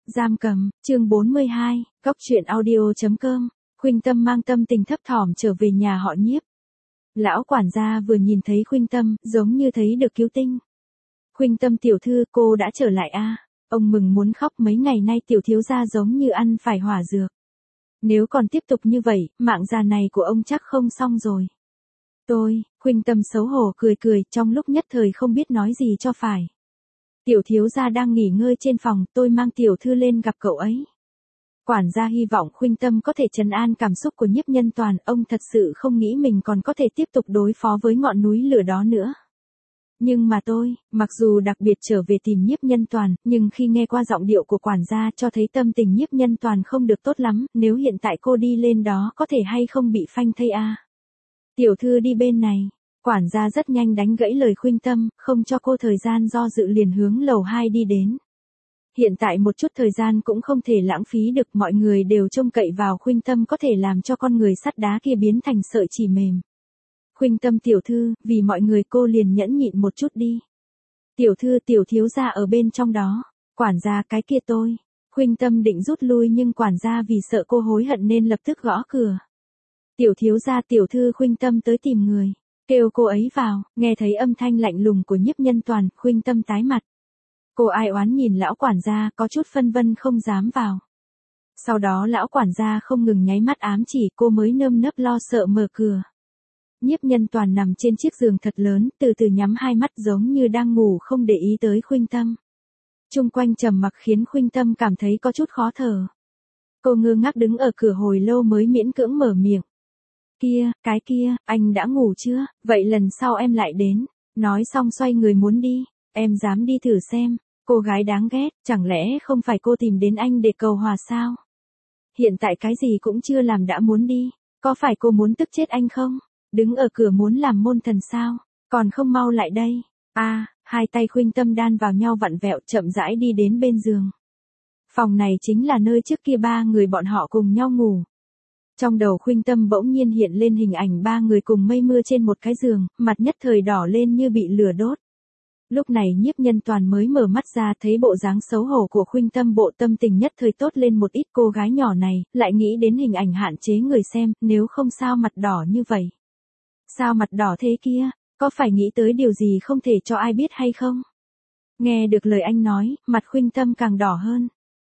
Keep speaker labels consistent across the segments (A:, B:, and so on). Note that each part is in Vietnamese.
A: Giam cầm, chương 42, Cóc truyện audio.com, Khuynh Tâm mang tâm tình thấp thỏm trở về nhà họ Nhiếp. Lão quản gia vừa nhìn thấy Khuynh Tâm, giống như thấy được cứu tinh. Khuynh Tâm tiểu thư, cô đã trở lại a. Ông mừng muốn khóc, mấy ngày nay tiểu thiếu gia giống như ăn phải hỏa dược. Nếu còn tiếp tục như vậy, mạng già này của ông chắc không xong rồi. Khuynh Tâm xấu hổ cười cười, trong lúc nhất thời không biết nói gì cho phải. Tiểu thiếu gia đang nghỉ ngơi trên phòng, tôi mang tiểu thư lên gặp cậu ấy. Quản gia hy vọng Khuynh Tâm có thể trấn an cảm xúc của Nhiếp Nhân Toàn, ông thật sự không nghĩ mình còn có thể tiếp tục đối phó với ngọn núi lửa đó nữa. Nhưng mà mặc dù đặc biệt trở về tìm Nhiếp Nhân Toàn, nhưng khi nghe qua giọng điệu của quản gia cho thấy tâm tình Nhiếp Nhân Toàn không được tốt lắm, nếu hiện tại cô đi lên đó có thể hay không bị phanh thây a. Tiểu thư đi bên này. Quản gia rất nhanh đánh gãy lời Khuynh Tâm, không cho cô thời gian do dự liền hướng lầu 2 đi đến. Hiện tại một chút thời gian cũng không thể lãng phí được, mọi người đều trông cậy vào Khuynh Tâm có thể làm cho con người sắt đá kia biến thành sợi chỉ mềm. Khuynh Tâm tiểu thư, vì mọi người cô liền nhẫn nhịn một chút đi. Tiểu thư, tiểu thiếu gia ở bên trong đó. Quản gia, cái kia tôi. Khuynh Tâm định rút lui nhưng quản gia vì sợ cô hối hận nên lập tức gõ cửa. Tiểu thiếu gia, tiểu thư, Khuynh Tâm tới tìm người. Kêu cô ấy vào, nghe thấy âm thanh lạnh lùng của Nhiếp Nhân Toàn, Khuynh Tâm tái mặt. Cô ai oán nhìn lão quản gia, có chút phân vân không dám vào. Sau đó lão quản gia không ngừng nháy mắt ám chỉ, cô mới nơm nớp lo sợ mở cửa. Nhiếp Nhân Toàn nằm trên chiếc giường thật lớn, từ từ nhắm hai mắt giống như đang ngủ không để ý tới Khuynh Tâm. Chung quanh trầm mặc khiến Khuynh Tâm cảm thấy có chút khó thở. Cô ngơ ngác đứng ở cửa hồi lâu mới miễn cưỡng mở miệng. Cái kia, anh đã ngủ chưa, vậy lần sau em lại đến. Nói xong xoay người muốn đi, em dám đi thử xem, cô gái đáng ghét, chẳng lẽ không phải cô tìm đến anh để cầu hòa sao? Hiện tại cái gì cũng chưa làm đã muốn đi, có phải cô muốn tức chết anh không? Đứng ở cửa muốn làm môn thần sao, còn không mau lại đây. Hai tay Khuynh Tâm đan vào nhau vặn vẹo chậm rãi đi đến bên giường. Phòng này chính là nơi trước kia ba người bọn họ cùng nhau ngủ. Trong đầu Khuynh Tâm bỗng nhiên hiện lên hình ảnh ba người cùng mây mưa trên một cái giường, mặt nhất thời đỏ lên như bị lửa đốt. Lúc này Nhiếp Nhân Toàn mới mở mắt ra, thấy bộ dáng xấu hổ của Khuynh Tâm, bộ tâm tình nhất thời tốt lên một ít. Cô gái nhỏ này, lại nghĩ đến hình ảnh hạn chế người xem, nếu không sao mặt đỏ như vậy. Sao mặt đỏ thế kia, có phải nghĩ tới điều gì không thể cho ai biết hay không? Nghe được lời anh nói, mặt Khuynh Tâm càng đỏ hơn.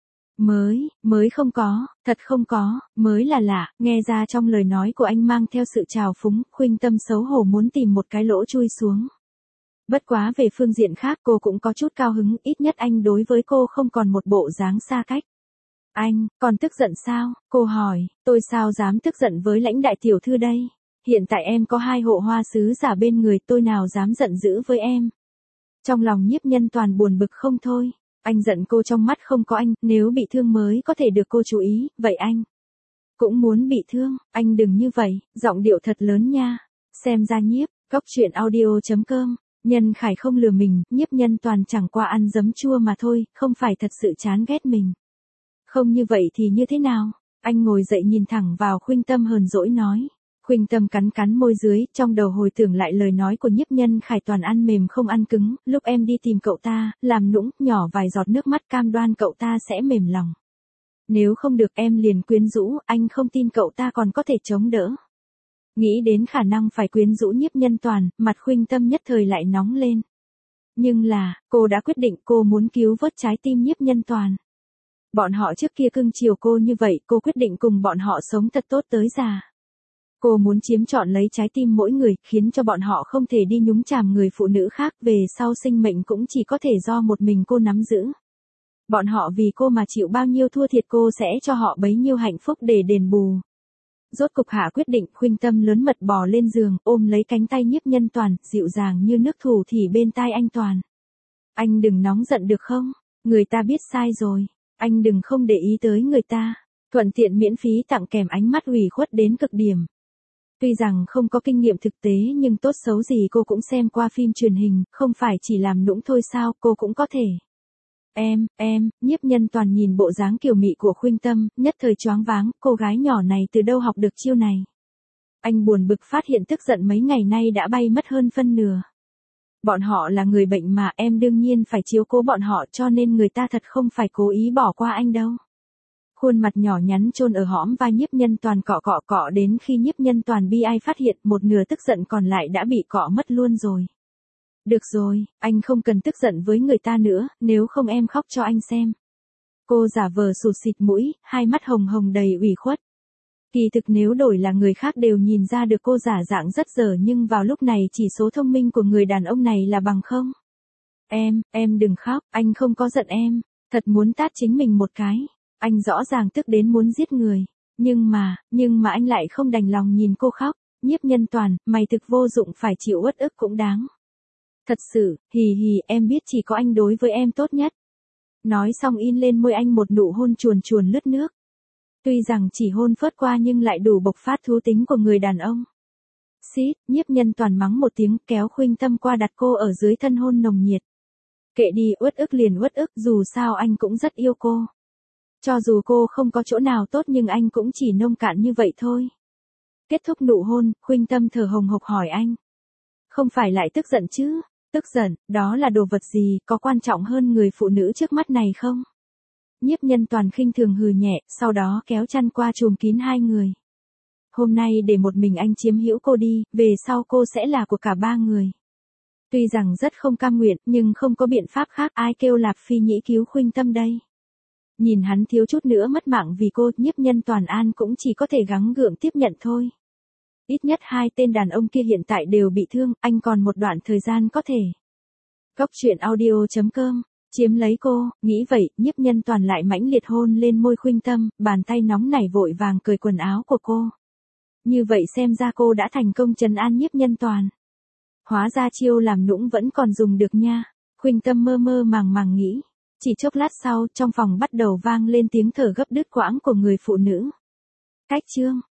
A: Mới không có, thật không có, mới là lạ, nghe ra trong lời nói của anh mang theo sự trào phúng, Khuynh Tâm xấu hổ muốn tìm một cái lỗ chui xuống. Bất quá về phương diện khác cô cũng có chút cao hứng, ít nhất anh đối với cô không còn một bộ dáng xa cách. Anh, còn tức giận sao? Cô hỏi, tôi sao dám tức giận với lãnh đại tiểu thư đây? Hiện tại em có 2 hộ hoa sứ giả bên người, tôi nào dám giận dữ với em? Trong lòng Nhiếp Nhân Toàn buồn bực không thôi. Anh giận cô trong mắt không có anh, nếu bị thương mới có thể được cô chú ý, vậy anh cũng muốn bị thương, anh đừng như vậy, giọng điệu thật lớn nha. Xem ra Nhiếp, Cóc truyện audio.com, Nhân Khải không lừa mình, Nhiếp Nhân Toàn chẳng qua ăn giấm chua mà thôi, không phải thật sự chán ghét mình. Không như vậy thì như thế nào? Anh ngồi dậy nhìn thẳng vào Khuynh Tâm hờn dỗi nói. Khuynh Tâm cắn môi dưới, trong đầu hồi tưởng lại lời nói của Nhiếp Nhân Khải, toàn ăn mềm không ăn cứng, lúc em đi tìm cậu ta, làm nũng, nhỏ vài giọt nước mắt, cam đoan cậu ta sẽ mềm lòng. Nếu không được em liền quyến rũ, anh không tin cậu ta còn có thể chống đỡ. Nghĩ đến khả năng phải quyến rũ Nhiếp Nhân Toàn, mặt Khuynh Tâm nhất thời lại nóng lên. Nhưng là, cô đã quyết định, cô muốn cứu vớt trái tim Nhiếp Nhân Toàn. Bọn họ trước kia cưng chiều cô như vậy, cô quyết định cùng bọn họ sống thật tốt tới già. Cô muốn chiếm trọn lấy trái tim mỗi người, khiến cho bọn họ không thể đi nhúng chàm người phụ nữ khác, về sau sinh mệnh cũng chỉ có thể do một mình cô nắm giữ. Bọn họ vì cô mà chịu bao nhiêu thua thiệt, cô sẽ cho họ bấy nhiêu hạnh phúc để đền bù. Rốt cục hạ quyết định, Khuynh Tâm lớn mật bò lên giường, ôm lấy cánh tay Nhiếp Nhân Toàn, dịu dàng như nước thủ thỉ bên tai anh. Toàn, anh đừng nóng giận được không? Người ta biết sai rồi, anh đừng không để ý tới người ta. Thuận tiện miễn phí tặng kèm ánh mắt ủy khuất đến cực điểm. Tuy rằng không có kinh nghiệm thực tế nhưng tốt xấu gì cô cũng xem qua phim truyền hình, không phải chỉ làm nũng thôi sao, cô cũng có thể. Nhiếp Nhân Toàn nhìn bộ dáng kiều mị của Khuynh Tâm, nhất thời choáng váng, cô gái nhỏ này từ đâu học được chiêu này. Anh buồn bực phát hiện tức giận mấy ngày nay đã bay mất hơn phân nửa. Bọn họ là người bệnh mà, em đương nhiên phải chiếu cố bọn họ, cho nên người ta thật không phải cố ý bỏ qua anh đâu. Khuôn mặt nhỏ nhắn chôn ở hõm vai Nhiếp Nhân Toàn cọ cọ cọ đến khi Nhiếp Nhân Toàn bi ai phát hiện một nửa tức giận còn lại đã bị cọ mất luôn rồi. Được rồi, anh không cần tức giận với người ta nữa, nếu không em khóc cho anh xem. Cô giả vờ sụt xịt mũi, hai mắt hồng hồng đầy ủy khuất. Kỳ thực nếu đổi là người khác đều nhìn ra được cô giả dạng rất dở, nhưng vào lúc này chỉ số thông minh của người đàn ông này là bằng không. Em đừng khóc, anh không có giận em, thật muốn tát chính mình một cái. Anh rõ ràng tức đến muốn giết người. Nhưng mà anh lại không đành lòng nhìn cô khóc. Nhiếp Nhân Toàn, mày thực vô dụng, phải chịu uất ức cũng đáng. Thật sự, hì hì, em biết chỉ có anh đối với em tốt nhất. Nói xong in lên môi anh một nụ hôn chuồn chuồn lướt nước. Tuy rằng chỉ hôn phớt qua nhưng lại đủ bộc phát thú tính của người đàn ông. Xít, Nhiếp Nhân Toàn mắng một tiếng, kéo Khuynh Tâm qua đặt cô ở dưới thân hôn nồng nhiệt. Kệ đi, uất ức liền uất ức, dù sao anh cũng rất yêu cô. Cho dù cô không có chỗ nào tốt nhưng anh cũng chỉ nông cạn như vậy thôi. Kết thúc nụ hôn, Khuynh Tâm thở hồng hộc hỏi anh. Không phải lại tức giận chứ? Tức giận, đó là đồ vật gì, có quan trọng hơn người phụ nữ trước mắt này không? Nhiếp Nhân Toàn khinh thường hừ nhẹ, sau đó kéo chăn qua trùm kín hai người. Hôm nay để một mình anh chiếm hữu cô đi, về sau cô sẽ là của cả ba người. Tuy rằng rất không cam nguyện, nhưng không có biện pháp khác, ai kêu Lạp Phi Nhĩ cứu Khuynh Tâm đây. Nhìn hắn thiếu chút nữa mất mạng vì cô, Nhiếp Nhân Toàn an cũng chỉ có thể gắng gượng tiếp nhận thôi. Ít nhất hai tên đàn ông kia hiện tại đều bị thương, anh còn một đoạn thời gian có thể. Góc truyện audio.com, chiếm lấy cô, nghĩ vậy, Nhiếp Nhân Toàn lại mãnh liệt hôn lên môi Khuynh Tâm, bàn tay nóng nảy vội vàng cởi quần áo của cô. Như vậy xem ra cô đã thành công trấn an Nhiếp Nhân Toàn. Hóa ra chiêu làm nũng vẫn còn dùng được nha, Khuynh Tâm mơ mơ màng màng nghĩ. Chỉ chốc lát sau, trong phòng bắt đầu vang lên tiếng thở gấp đứt quãng của người phụ nữ. Cách chương